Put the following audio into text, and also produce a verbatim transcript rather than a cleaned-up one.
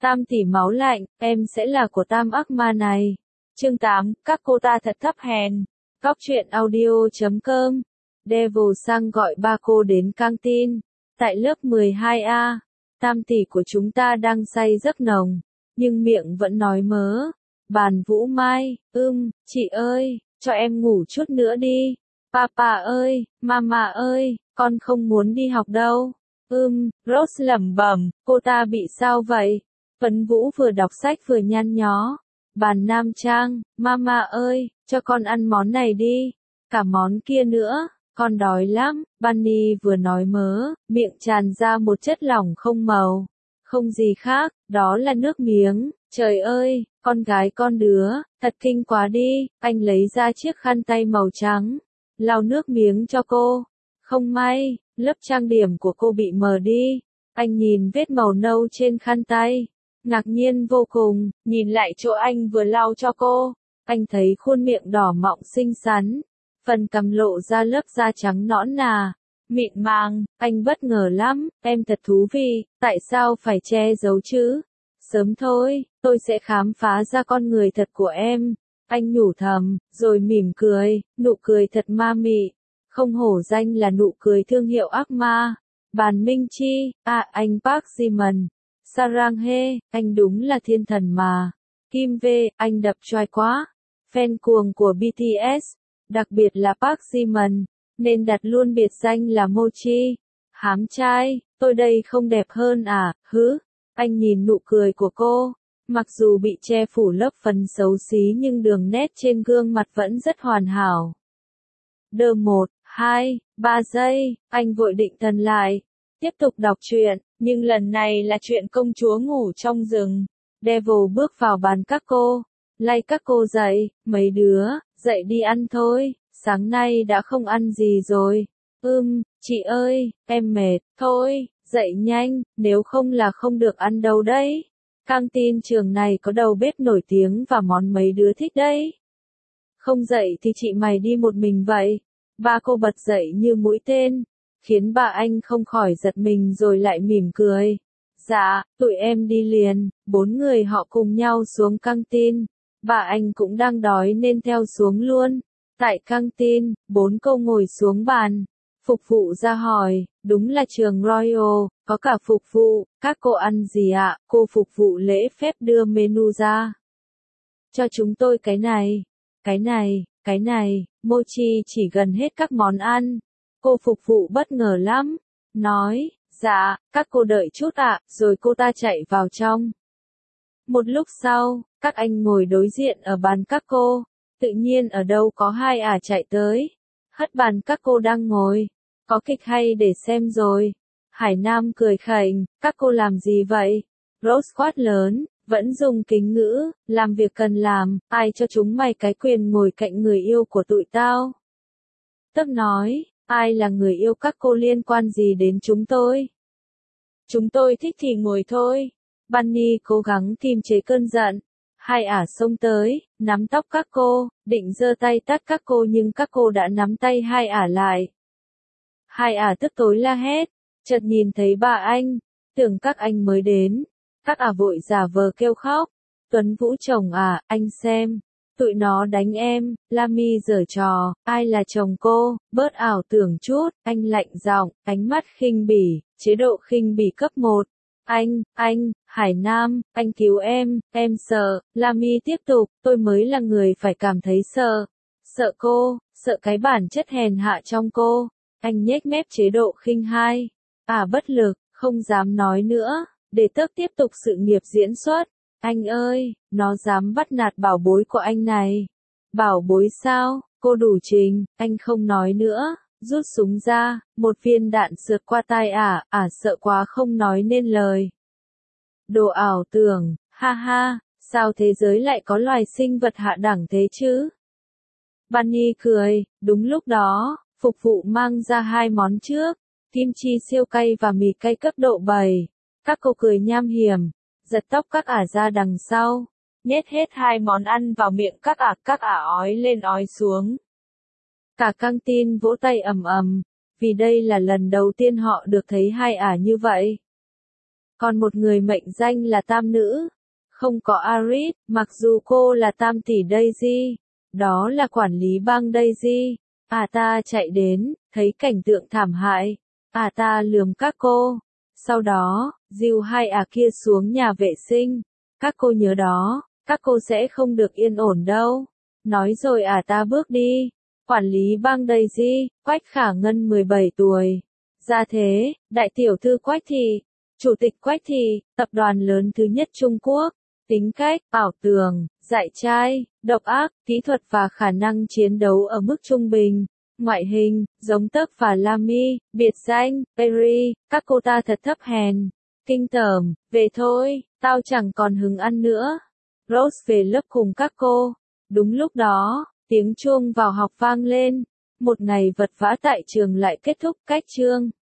Tam tỷ máu lạnh, em sẽ là của tam ác ma này. Chương tám, các cô ta thật thấp hèn. Góc truyện audio chấm com. Devil sang gọi ba cô đến căng tin. Tại lớp mười hai A, tam tỷ của chúng ta đang say giấc nồng, nhưng miệng vẫn nói mớ. Bàn Vũ Mai, ưm, chị ơi, cho em ngủ chút nữa đi. Papa ơi, mama ơi, con không muốn đi học đâu. Ưm, Rose lẩm bẩm, cô ta bị sao vậy? Phấn Vũ vừa đọc sách vừa nhăn nhó. Bàn Nam Trang, mama ơi, cho con ăn món này đi. Cả món kia nữa, con đói lắm. Bunny vừa nói mớ, miệng tràn ra một chất lỏng không màu. Không gì khác, đó là nước miếng. Trời ơi, con gái con đứa, thật kinh quá đi. Anh lấy ra chiếc khăn tay màu trắng, lau nước miếng cho cô. Không may, lớp trang điểm của cô bị mờ đi. Anh nhìn vết màu nâu trên khăn tay, ngạc nhiên vô cùng, nhìn lại chỗ anh vừa lau cho cô. Anh thấy khuôn miệng đỏ mọng xinh xắn, phần cằm lộ ra lớp da trắng nõn nà, mịn màng. Anh bất ngờ lắm, em thật thú vị, tại sao phải che giấu chứ? Sớm thôi, tôi sẽ khám phá ra con người thật của em. Anh nhủ thầm, rồi mỉm cười, nụ cười thật ma mị, không hổ danh là nụ cười thương hiệu ác ma. Bàn Minh Chi, à anh Park Ji-min, Sarang Hae, anh đúng là thiên thần mà. Kim V, anh đập choai quá. Fan cuồng của bê tê ét, đặc biệt là Park Ji-min, nên đặt luôn biệt danh là Mochi. Hám trai, tôi đây không đẹp hơn à, hứ. Anh nhìn nụ cười của cô, mặc dù bị che phủ lớp phấn xấu xí nhưng đường nét trên gương mặt vẫn rất hoàn hảo. Đơ một, hai, ba giây, anh vội định thần lại, tiếp tục đọc truyện, nhưng lần này là chuyện công chúa ngủ trong rừng. Devil bước vào bàn các cô, lay các cô dậy, mấy đứa, dậy đi ăn thôi, sáng nay đã không ăn gì rồi. Ưm, chị ơi, em mệt, thôi, dậy nhanh, nếu không là không được ăn đâu đấy. Căng tin trường này có đầu bếp nổi tiếng và món mấy đứa thích đấy. Không dậy thì chị mày đi một mình vậy. Ba cô bật dậy như mũi tên, khiến bà anh không khỏi giật mình rồi lại mỉm cười. Dạ, tụi em đi liền. Bốn người họ cùng nhau xuống căng tin. Bà anh cũng đang đói nên theo xuống luôn. Tại căng tin, bốn cô ngồi xuống bàn. Phục vụ ra hỏi, đúng là trường Royal, có cả phục vụ, các cô ăn gì ạ? Cô phục vụ lễ phép đưa menu ra. Cho chúng tôi cái này, cái này, cái này. Mochi chỉ gần hết các món ăn. Cô phục vụ bất ngờ lắm, nói, dạ, các cô đợi chút ạ, rồi cô ta chạy vào trong. Một lúc sau, các anh ngồi đối diện ở bàn các cô, tự nhiên ở đâu có hai ả chạy tới, hất bàn các cô đang ngồi. Có kịch hay để xem rồi. Hải Nam cười khẩy, các cô làm gì vậy? Rose quát lớn, vẫn dùng kính ngữ, làm việc cần làm, ai cho chúng mày cái quyền ngồi cạnh người yêu của tụi tao? Tức nói, ai là người yêu các cô liên quan gì đến chúng tôi? Chúng tôi thích thì ngồi thôi. Bunny cố gắng kiềm chế cơn giận. Hai ả xông tới, nắm tóc các cô, định giơ tay tát các cô nhưng các cô đã nắm tay hai ả lại. Hai ả tức tối la hét, chợt nhìn thấy bà anh, tưởng các anh mới đến. Các ả vội giả vờ kêu khóc. Tuấn Vũ chồng à, anh xem, tụi nó đánh em. Lami giở trò, ai là chồng cô, bớt ảo tưởng chút. Anh lạnh giọng, ánh mắt khinh bỉ, chế độ khinh bỉ cấp một. Anh, anh, Hải Nam, anh cứu em, em sợ. Lami tiếp tục, tôi mới là người phải cảm thấy sợ. Sợ cô, sợ cái bản chất hèn hạ trong cô. Anh nhếch mép chế độ khinh hai. À bất lực, không dám nói nữa, để tước tiếp tục sự nghiệp diễn xuất. Anh ơi, nó dám bắt nạt bảo bối của anh này. Bảo bối sao, cô đủ trình, anh không nói nữa, rút súng ra, một viên đạn sượt qua tai ả, ả sợ quá không nói nên lời. Đồ ảo tưởng, ha ha, sao thế giới lại có loài sinh vật hạ đẳng thế chứ? Bunny cười, đúng lúc đó, phục vụ mang ra hai món trước, kim chi siêu cay và mì cay cấp độ bảy. Các cô cười nham hiểm, giật tóc các ả ra đằng sau, nhét hết hai món ăn vào miệng các ả, các ả ói lên ói xuống. Cả căng tin vỗ tay ầm ầm, vì đây là lần đầu tiên họ được thấy hai ả như vậy. còn một người mệnh danh là tam nữ. Không có Aris, mặc dù cô là tam tỷ Daisy. Đó là quản lý bang Daisy. À ta chạy đến, thấy cảnh tượng thảm hại. À ta lườm các cô. Sau đó, dìu hai à kia xuống nhà vệ sinh. Các cô nhớ đó, các cô sẽ không được yên ổn đâu. Nói rồi à ta bước đi. Quản lý bang Daisy, Quách Khả Ngân mười bảy tuổi. Gia thế, đại tiểu thư Quách Thị. Chủ tịch Quách Thị, tập đoàn lớn thứ nhất Trung Quốc. Tính cách, ảo tưởng, dại trai, độc ác, kỹ thuật và khả năng chiến đấu ở mức trung bình. Ngoại hình, giống Tấc và Lamy, biệt danh, Perry, các cô ta thật thấp hèn. Kinh tởm, về thôi, tao chẳng còn hứng ăn nữa. Rose về lớp cùng các cô. Đúng lúc đó, tiếng chuông vào học vang lên. Một ngày vật vã tại trường lại kết thúc cách chương.